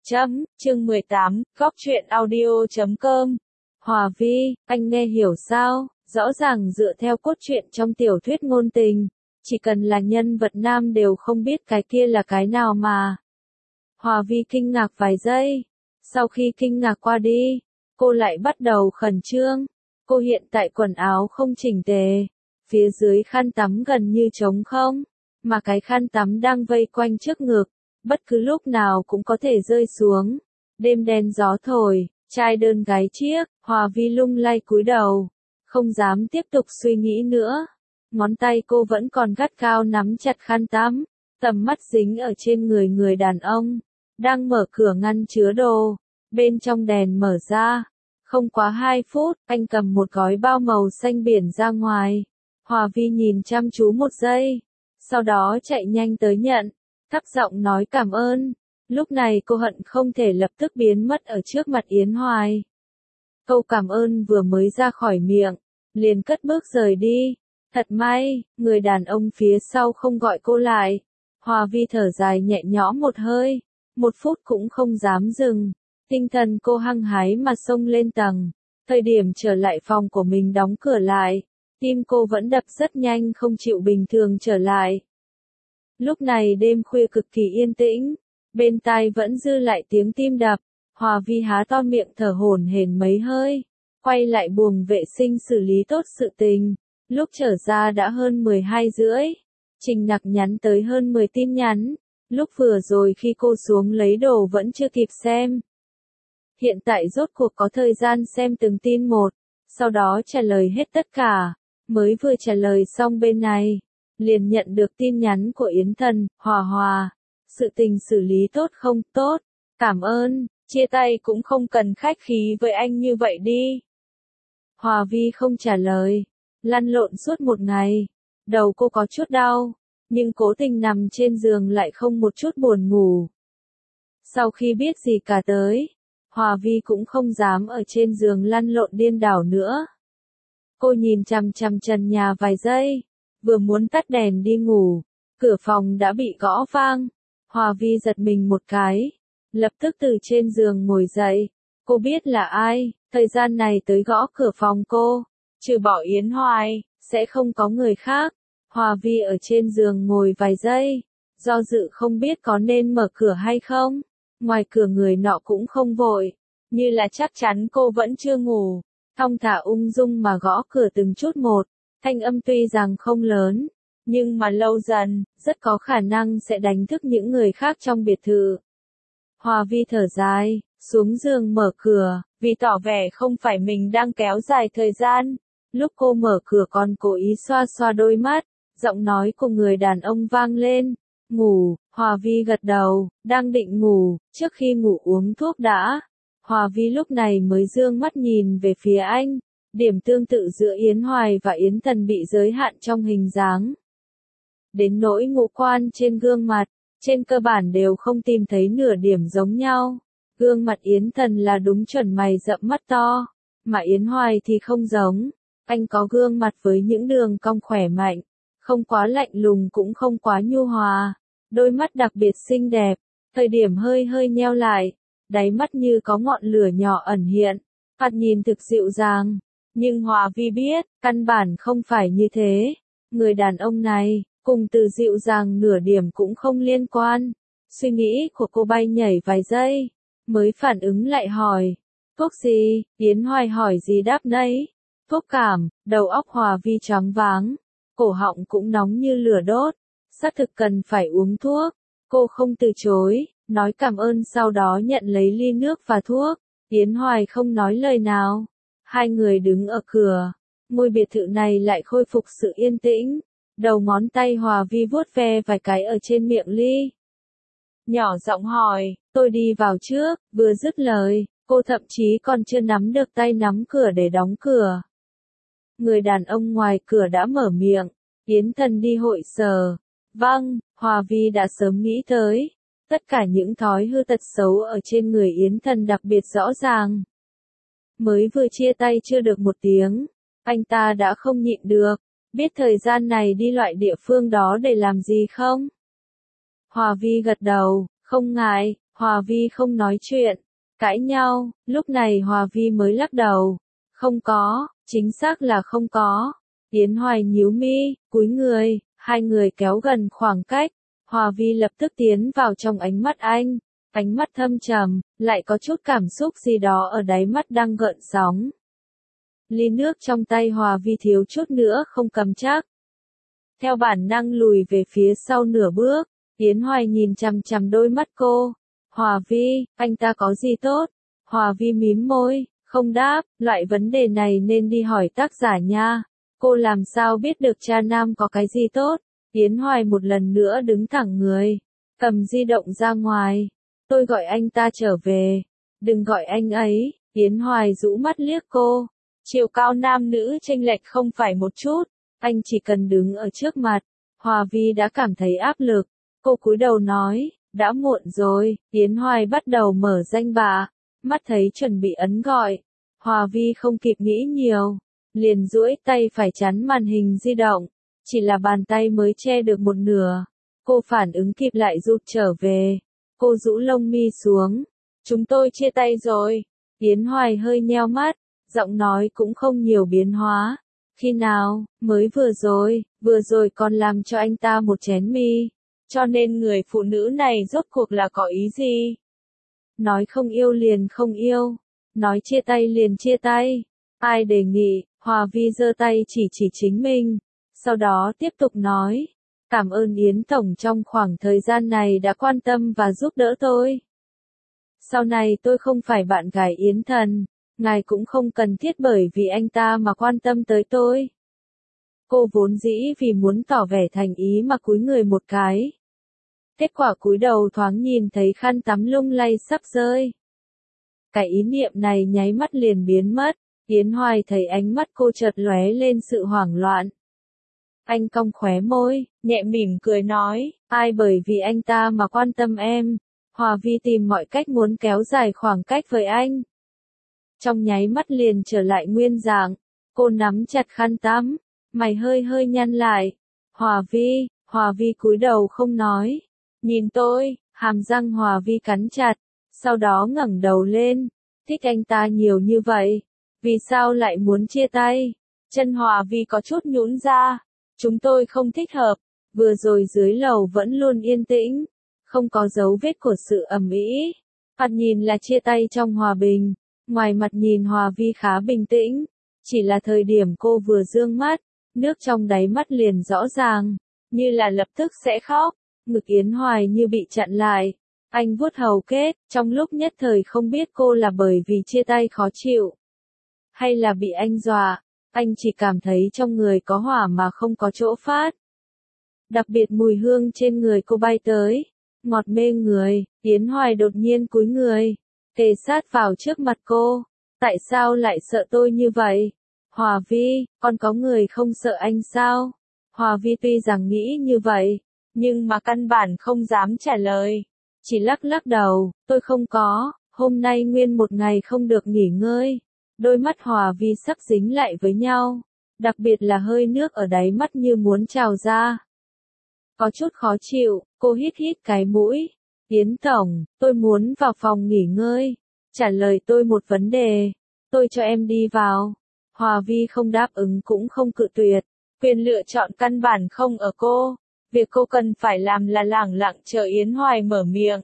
Chương 18, Góc truyện audio.com. Hòa Vi, anh nghe hiểu sao? Rõ ràng dựa theo cốt truyện trong tiểu thuyết ngôn tình, chỉ cần là nhân vật nam đều không biết cái kia là cái nào mà. Hòa Vi kinh ngạc vài giây. Sau khi kinh ngạc qua đi, cô lại bắt đầu khẩn trương. Cô hiện tại quần áo không chỉnh tề, phía dưới khăn tắm gần như trống không, mà cái khăn tắm đang vây quanh trước ngực, bất cứ lúc nào cũng có thể rơi xuống. Đêm đen gió thổi, trai đơn gái chiếc, Hòa Vi lung lay cúi đầu, không dám tiếp tục suy nghĩ nữa. Ngón tay cô vẫn còn gắt gao nắm chặt khăn tắm, tầm mắt dính ở trên người người đàn ông, đang mở cửa ngăn chứa đồ, bên trong đèn mở ra. Không quá 2 phút, anh cầm một gói bao màu xanh biển ra ngoài. Hòa Vi nhìn chăm chú một giây, sau đó chạy nhanh tới nhận, thấp giọng nói cảm ơn. Lúc này cô hận không thể lập tức biến mất ở trước mặt Yến Hoài. Câu cảm ơn vừa mới ra khỏi miệng, liền cất bước rời đi. Thật may, người đàn ông phía sau không gọi cô lại. Hòa Vi thở dài nhẹ nhõm một hơi, 1 phút cũng không dám dừng. Tinh thần cô hăng hái mà xông lên tầng. Thời điểm trở lại phòng của mình đóng cửa lại, tim cô vẫn đập rất nhanh không chịu bình thường trở lại. Lúc này đêm khuya cực kỳ yên tĩnh, bên tai vẫn dư lại tiếng tim đập. Hòa Vi há to miệng thở hổn hển mấy hơi, quay lại buồng vệ sinh xử lý tốt sự tình. Lúc trở ra đã hơn 12:30, Trình Nặc nhắn tới hơn 10 tin nhắn, lúc vừa rồi khi cô xuống lấy đồ vẫn chưa kịp xem. Hiện tại rốt cuộc có thời gian xem từng tin một, sau đó trả lời hết tất cả. Mới vừa trả lời xong bên này, liền nhận được tin nhắn của Yến Thần, Hòa Hòa. Sự tình xử lý tốt không? Tốt, cảm ơn, chia tay cũng không cần khách khí với anh như vậy đi. Hòa Vi không trả lời, lăn lộn suốt một ngày, đầu cô có chút đau, nhưng cố tình nằm trên giường lại không một chút buồn ngủ. Sau khi biết gì cả tới, Hòa Vi cũng không dám ở trên giường lăn lộn điên đảo nữa. Cô nhìn chằm chằm trần nhà vài giây, vừa muốn tắt đèn đi ngủ, cửa phòng đã bị gõ vang. Hòa Vi giật mình một cái, lập tức từ trên giường ngồi dậy. Cô biết là ai, thời gian này tới gõ cửa phòng cô, trừ bỏ Yến Hoài, sẽ không có người khác. Hòa Vi ở trên giường ngồi vài giây, do dự không biết có nên mở cửa hay không. Ngoài cửa người nọ cũng không vội, như là chắc chắn cô vẫn chưa ngủ, thong thả ung dung mà gõ cửa từng chút một. Thanh âm tuy rằng không lớn, nhưng mà lâu dần, rất có khả năng sẽ đánh thức những người khác trong biệt thự. Hòa Vi thở dài, xuống giường mở cửa, vì tỏ vẻ không phải mình đang kéo dài thời gian. Lúc cô mở cửa còn cố ý xoa xoa đôi mắt, giọng nói của người đàn ông vang lên. Ngủ, Hòa Vi gật đầu, đang định ngủ, trước khi ngủ uống thuốc đã. Hòa Vi lúc này mới dương mắt nhìn về phía anh, điểm tương tự giữa Yến Hoài và Yến Thần bị giới hạn trong hình dáng. Đến nỗi ngũ quan trên gương mặt, trên cơ bản đều không tìm thấy nửa điểm giống nhau. Gương mặt Yến Thần là đúng chuẩn mày rậm mắt to, mà Yến Hoài thì không giống. Anh có gương mặt với những đường cong khỏe mạnh, không quá lạnh lùng cũng không quá nhu hòa, đôi mắt đặc biệt xinh đẹp, thời điểm hơi hơi nheo lại, đáy mắt như có ngọn lửa nhỏ ẩn hiện, thoạt nhìn thực dịu dàng, nhưng Hòa Vi biết, căn bản không phải như thế. Người đàn ông này, cùng từ dịu dàng nửa điểm cũng không liên quan. Suy nghĩ của cô bay nhảy vài giây, mới phản ứng lại hỏi, thuốc gì? Yến Hoài hỏi gì đáp nấy. Thuốc cảm. Đầu óc Hòa Vi choáng váng, cổ họng cũng nóng như lửa đốt, xác thực cần phải uống thuốc. Cô không từ chối, nói cảm ơn sau đó nhận lấy ly nước và thuốc. Yến Hoài không nói lời nào. Hai người đứng ở cửa, ngôi biệt thự này lại khôi phục sự yên tĩnh. Đầu ngón tay Hòa Vi vuốt ve vài cái ở trên miệng ly. Nhỏ giọng hỏi, tôi đi vào trước. Vừa dứt lời, cô thậm chí còn chưa nắm được tay nắm cửa để đóng cửa. Người đàn ông ngoài cửa đã mở miệng, Yến Thần đi hội sở. Vâng, Hòa Vi đã sớm nghĩ tới. Tất cả những thói hư tật xấu ở trên người Yến Thần đặc biệt rõ ràng. Mới vừa chia tay chưa được 1 tiếng, anh ta đã không nhịn được. Biết thời gian này đi loại địa phương đó để làm gì không? Hòa Vi gật đầu, không ngại, Hòa Vi không nói chuyện. Cãi nhau, lúc này Hòa Vi mới lắc đầu. Không có, chính xác là không có. Yến Hoài nhíu mi, cúi người, hai người kéo gần khoảng cách. Hòa Vi lập tức tiến vào trong ánh mắt anh. Ánh mắt thâm trầm, lại có chút cảm xúc gì đó ở đáy mắt đang gợn sóng. Ly nước trong tay Hòa Vi thiếu chút nữa không cầm chắc. Theo bản năng lùi về phía sau nửa bước, Yến Hoài nhìn chằm chằm đôi mắt cô. Hòa Vi, anh ta có gì tốt? Hòa Vi mím môi, không đáp, loại vấn đề này nên đi hỏi tác giả nha. Cô làm sao biết được cha nam có cái gì tốt? Yến Hoài một lần nữa đứng thẳng người, cầm di động ra ngoài. Tôi gọi anh ta trở về. Đừng gọi anh ấy. Yến Hoài rũ mắt liếc cô. Chiều cao nam nữ chênh lệch không phải một chút. Anh chỉ cần đứng ở trước mặt. Hòa Vi đã cảm thấy áp lực. Cô cúi đầu nói, đã muộn rồi. Yến Hoài bắt đầu mở danh bạ. Mắt thấy chuẩn bị ấn gọi. Hòa Vi không kịp nghĩ nhiều. Liền duỗi tay phải chắn màn hình di động. Chỉ là bàn tay mới che được một nửa. Cô phản ứng kịp lại rụt trở về. Cô rũ lông mi xuống. Chúng tôi chia tay rồi. Yến Hoài hơi nheo mắt. Giọng nói cũng không nhiều biến hóa. Khi nào? Mới vừa rồi còn làm cho anh ta một chén mi. Cho nên người phụ nữ này rốt cuộc là có ý gì? Nói không yêu liền không yêu. Nói chia tay liền chia tay. Ai đề nghị? Hòa Vi giơ tay chỉ chính mình. Sau đó tiếp tục nói. Cảm ơn Yến Tổng trong khoảng thời gian này đã quan tâm và giúp đỡ tôi. Sau này tôi không phải bạn gái Yến Thần. Ngài cũng không cần thiết bởi vì anh ta mà quan tâm tới tôi. Cô vốn dĩ vì muốn tỏ vẻ thành ý mà cúi người một cái. Kết quả cúi đầu thoáng nhìn thấy khăn tắm lung lay sắp rơi. Cái ý niệm này nháy mắt liền biến mất. Yến Hoài thấy ánh mắt cô chợt lóe lên sự hoảng loạn. Anh cong khóe môi, nhẹ mỉm cười nói, ai bởi vì anh ta mà quan tâm em. Hòa Vi tìm mọi cách muốn kéo dài khoảng cách với anh. Trong nháy mắt liền trở lại nguyên dạng. Cô nắm chặt khăn tắm, mày hơi nhăn lại. Hòa Vi cúi đầu không nói. Nhìn tôi, hàm răng Hòa Vi cắn chặt, sau đó ngẩng đầu lên. Thích anh ta nhiều như vậy, vì sao lại muốn chia tay? Chân Hòa Vi có chút nhũn ra. Chúng tôi không thích hợp. Vừa rồi dưới lầu vẫn luôn yên tĩnh, không có dấu vết của sự ầm ĩ. Mặt nhìn là chia tay trong hòa bình, ngoài mặt nhìn Hòa Vi khá bình tĩnh. Chỉ là thời điểm cô vừa dương mắt, nước trong đáy mắt liền rõ ràng, như là lập tức sẽ khóc. Ngực Yến Hoài như bị chặn lại. Anh vuốt hầu kết, trong lúc nhất thời không biết cô là bởi vì chia tay khó chịu, hay là bị anh dọa. Anh chỉ cảm thấy trong người có hỏa mà không có chỗ phát. Đặc biệt mùi hương trên người cô bay tới, ngọt mê người. Yến Hoài đột nhiên cúi người, kề sát vào trước mặt cô. Tại sao lại sợ tôi như vậy? Hòa Vi, con có người không sợ anh sao? Hòa Vi tuy rằng nghĩ như vậy, nhưng mà căn bản không dám trả lời. Chỉ lắc đầu, tôi không có, hôm nay nguyên một ngày không được nghỉ ngơi. Đôi mắt Hòa Vi sắp dính lại với nhau, đặc biệt là hơi nước ở đáy mắt như muốn trào ra. Có chút khó chịu, cô hít cái mũi. Yến Tổng, tôi muốn vào phòng nghỉ ngơi. Trả lời tôi một vấn đề, tôi cho em đi vào. Hòa Vi không đáp ứng cũng không cự tuyệt, quyền lựa chọn căn bản không ở cô. Việc cô cần phải làm là lẳng lặng chờ Yến Hoài mở miệng.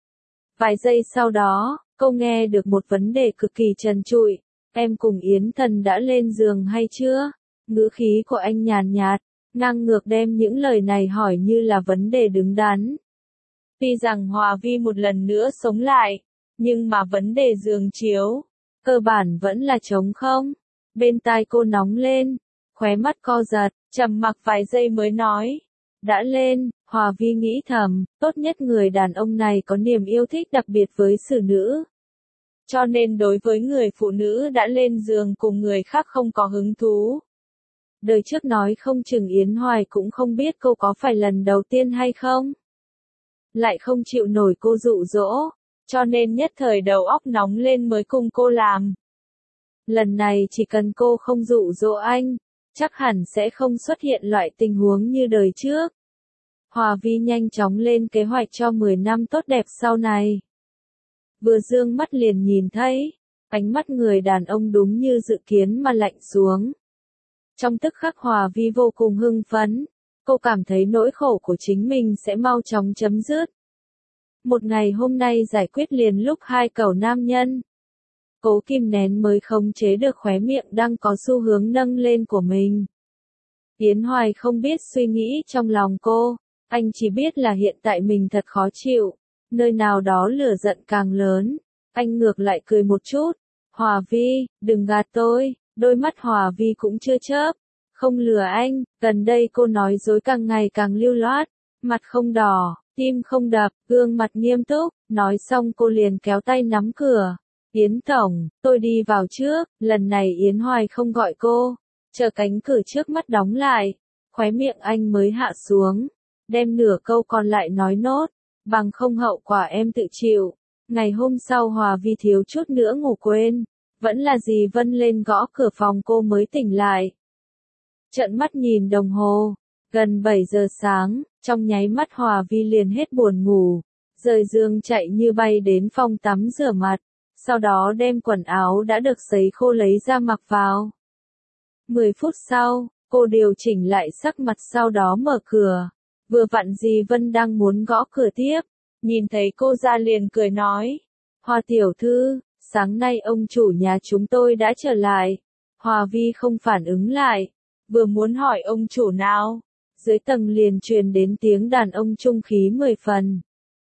Vài giây sau đó, cô nghe được một vấn đề cực kỳ trần trụi. Em cùng Yến Thần đã lên giường hay chưa? Ngữ khí của anh nhàn nhạt, ngang ngược đem những lời này hỏi như là vấn đề đứng đắn. Tuy rằng Hòa Vi một lần nữa sống lại, nhưng mà vấn đề giường chiếu, cơ bản vẫn là trống không. Bên tai cô nóng lên, khóe mắt co giật, trầm mặc vài giây mới nói. Đã lên. Hòa Vi nghĩ thầm, tốt nhất người đàn ông này có niềm yêu thích đặc biệt với xử nữ. Cho nên đối với người phụ nữ đã lên giường cùng người khác không có hứng thú. Đời trước nói không chừng Yến Hoài cũng không biết cô có phải lần đầu tiên hay không. Lại không chịu nổi cô dụ dỗ, cho nên nhất thời đầu óc nóng lên mới cùng cô làm. Lần này chỉ cần cô không dụ dỗ anh, chắc hẳn sẽ không xuất hiện loại tình huống như đời trước. Hòa Vi nhanh chóng lên kế hoạch cho 10 năm tốt đẹp sau này. vừa dương mắt liền nhìn thấy, ánh mắt người đàn ông đúng như dự kiến mà lạnh xuống. Trong tức khắc Hòa Vi vô cùng hưng phấn, cô cảm thấy nỗi khổ của chính mình sẽ mau chóng chấm dứt. Một ngày hôm nay giải quyết liền lúc hai cậu nam nhân. Cố kìm nén mới khống chế được khóe miệng đang có xu hướng nâng lên của mình. Yến Hoài không biết suy nghĩ trong lòng cô, anh chỉ biết là hiện tại mình thật khó chịu, nơi nào đó lửa giận càng lớn. Anh ngược lại cười một chút, Hòa Vi, đừng gạt tôi, đôi mắt Hòa Vi cũng chưa chớp, không lừa anh, gần đây cô nói dối càng ngày càng lưu loát, mặt không đỏ, tim không đập, gương mặt nghiêm túc, nói xong cô liền kéo tay nắm cửa. Yến Tổng, tôi đi vào trước, lần này Yến Hoài không gọi cô, chờ cánh cửa trước mắt đóng lại, khóe miệng anh mới hạ xuống, đem nửa câu còn lại nói nốt, bằng không hậu quả em tự chịu. Ngày hôm sau Hòa Vi thiếu chút nữa ngủ quên, vẫn là dì Vân lên gõ cửa phòng cô mới tỉnh lại. Trợn mắt nhìn đồng hồ, gần 7 giờ sáng, trong nháy mắt Hòa Vi liền hết buồn ngủ, rời giường chạy như bay đến phòng tắm rửa mặt, sau đó đem quần áo đã được sấy khô lấy ra mặc vào. 10 phút sau, cô điều chỉnh lại sắc mặt sau đó mở cửa, vừa vặn dì Vân đang muốn gõ cửa tiếp, nhìn thấy cô ra liền cười nói, Hòa tiểu thư, sáng nay ông chủ nhà chúng tôi đã trở lại. Hòa Vi không phản ứng lại, vừa muốn hỏi ông chủ nào, dưới tầng liền truyền đến tiếng đàn ông trung khí 10 phần.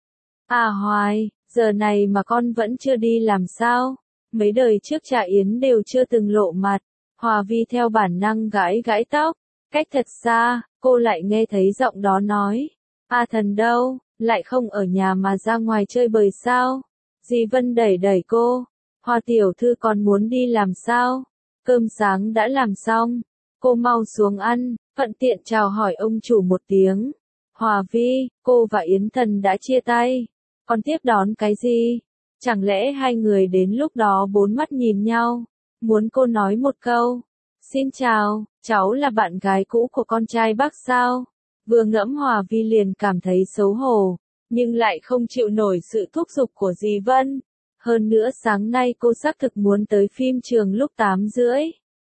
À Hoài, giờ này mà con vẫn chưa đi làm sao? Mấy đời trước Trà Yến đều chưa từng lộ mặt. Hòa Vi theo bản năng gãi gãi tóc, cách thật xa, cô lại nghe thấy giọng đó nói. À thần đâu, lại không ở nhà mà ra ngoài chơi bời sao? Dì Vân đẩy đẩy cô. Hòa tiểu thư còn muốn đi làm sao? Cơm sáng đã làm xong, cô mau xuống ăn, thuận tiện chào hỏi ông chủ một tiếng. Hòa Vi, cô và Yến Thần đã chia tay, còn tiếp đón cái gì? Chẳng lẽ hai người đến lúc đó bốn mắt nhìn nhau, muốn cô nói một câu, xin chào, cháu là bạn gái cũ của con trai bác sao? Vừa ngẫm Hòa Vi liền cảm thấy xấu hổ, nhưng lại không chịu nổi sự thúc giục của dì Vân. Hơn nữa sáng nay cô xác thực muốn tới phim trường lúc 8:30.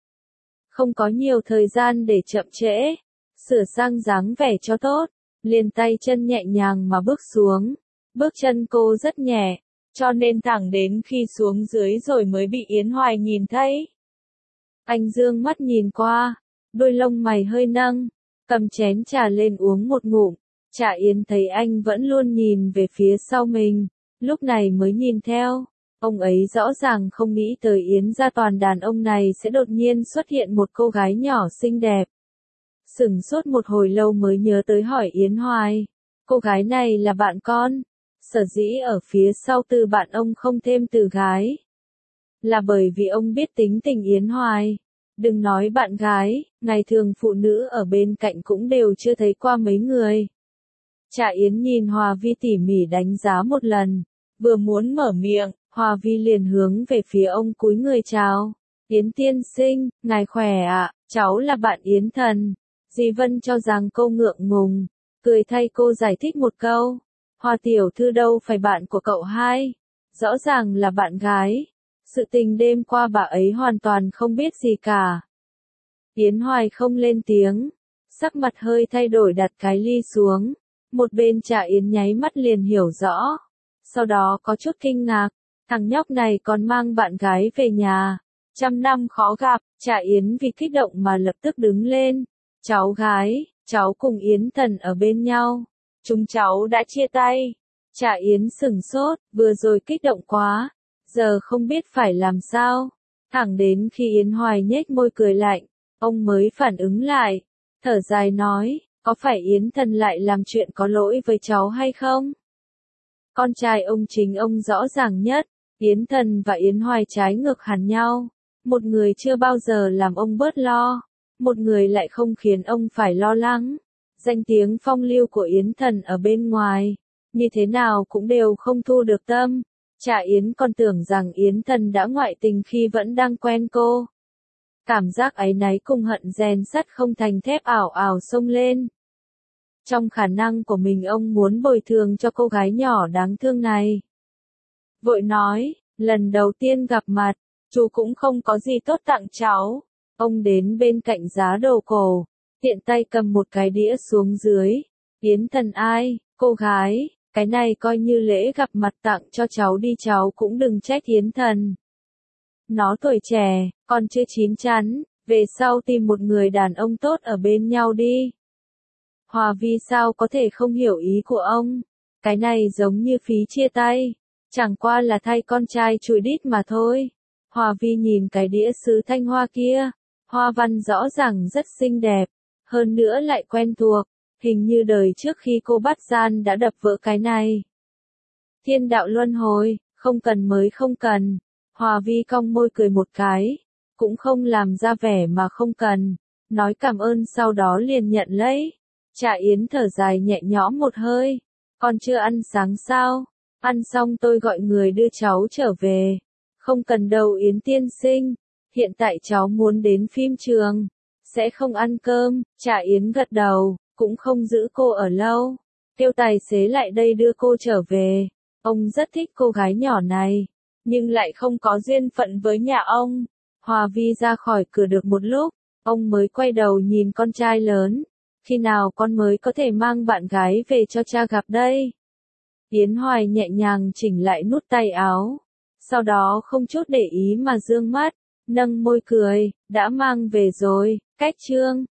Không có nhiều thời gian để chậm trễ, sửa sang dáng vẻ cho tốt, liền tay chân nhẹ nhàng mà bước xuống. Bước chân cô rất nhẹ, cho nên thẳng đến khi xuống dưới rồi mới bị Yến Hoài nhìn thấy. Anh dương mắt nhìn qua, đôi lông mày hơi nâng, cầm chén trà lên uống một ngụm. Trà Yến thấy anh vẫn luôn nhìn về phía sau mình, lúc này mới nhìn theo. Ông ấy rõ ràng không nghĩ tới Yến gia toàn đàn ông này sẽ đột nhiên xuất hiện một cô gái nhỏ xinh đẹp. Sửng sốt một hồi lâu mới nhớ tới hỏi Yến Hoài, cô gái này là bạn con. Sở dĩ ở phía sau từ bạn ông không thêm từ gái, là bởi vì ông biết tính tình Yến Hoài. Đừng nói bạn gái, ngày thường phụ nữ ở bên cạnh cũng đều chưa thấy qua mấy người. Trà Yến nhìn Hòa Vi tỉ mỉ đánh giá một lần, vừa muốn mở miệng, Hòa Vi liền hướng về phía ông cúi người chào. Yến tiên sinh, ngài khỏe ạ, cháu là bạn Yến Thần. Dì Vân cho rằng cô ngượng ngùng, cười thay cô giải thích một câu. Hòa tiểu thư đâu phải bạn của cậu hai, rõ ràng là bạn gái. Sự tình đêm qua bà ấy hoàn toàn không biết gì cả. Yến Hoài không lên tiếng, sắc mặt hơi thay đổi đặt cái ly xuống. Một bên Trà Yến nháy mắt liền hiểu rõ, sau đó có chút kinh ngạc, thằng nhóc này còn mang bạn gái về nhà, 100 năm khó gặp. Trà Yến vì kích động mà lập tức đứng lên, cháu gái, cháu cùng Yến Thần ở bên nhau, chúng cháu đã chia tay. Trà Yến sửng sốt, vừa rồi kích động quá, giờ không biết phải làm sao, thẳng đến khi Yến Hoài nhếch môi cười lạnh, ông mới phản ứng lại, thở dài nói, có phải Yến Thần lại làm chuyện có lỗi với cháu hay không? Con trai ông chính ông rõ ràng nhất, Yến Thần và Yến Hoài trái ngược hẳn nhau, một người chưa bao giờ làm ông bớt lo, một người lại không khiến ông phải lo lắng. Danh tiếng phong lưu của Yến Thần ở bên ngoài, như thế nào cũng đều không thu được tâm. Trà Yến còn tưởng rằng Yến Thần đã ngoại tình khi vẫn đang quen cô. Cảm giác áy náy cùng hận rèn sắt không thành thép ảo ảo xông lên. Trong khả năng của mình ông muốn bồi thường cho cô gái nhỏ đáng thương này. vội nói, lần đầu tiên gặp mặt, chú cũng không có gì tốt tặng cháu. Ông đến bên cạnh giá đồ cổ, tiện tay cầm một cái đĩa xuống dưới. Yến Thần ai, cô gái, cái này coi như lễ gặp mặt tặng cho cháu đi, cháu cũng đừng trách Yến Thần. Nó tuổi trẻ, còn chưa chín chắn, về sau tìm một người đàn ông tốt ở bên nhau đi. Hòa Vi sao có thể không hiểu ý của ông, cái này giống như phí chia tay, chẳng qua là thay con trai chùi đít mà thôi. Hòa Vi nhìn cái đĩa sứ thanh hoa kia, hoa văn rõ ràng rất xinh đẹp, hơn nữa lại quen thuộc, hình như đời trước khi cô bắt gian đã đập vỡ cái này. Thiên đạo luân hồi, không cần mới không cần. Hòa Vi cong môi cười một cái, cũng không làm ra vẻ mà không cần, nói cảm ơn sau đó liền nhận lấy. Trà Yến thở dài nhẹ nhõm một hơi, còn chưa ăn sáng sao? Ăn xong tôi gọi người đưa cháu trở về. Không cần đâu Yến tiên sinh, hiện tại cháu muốn đến phim trường, sẽ không ăn cơm. Trà Yến gật đầu, cũng không giữ cô ở lâu, kêu tài xế lại đây đưa cô trở về. Ông rất thích cô gái nhỏ này, nhưng lại không có duyên phận với nhà ông. Hòa Vi ra khỏi cửa được một lúc, ông mới quay đầu nhìn con trai lớn. Khi nào con mới có thể mang bạn gái về cho cha gặp đây? Yến Hoài nhẹ nhàng chỉnh lại nút tay áo, sau đó không chút để ý mà dương mắt, nâng môi cười, đã mang về rồi, cách chương.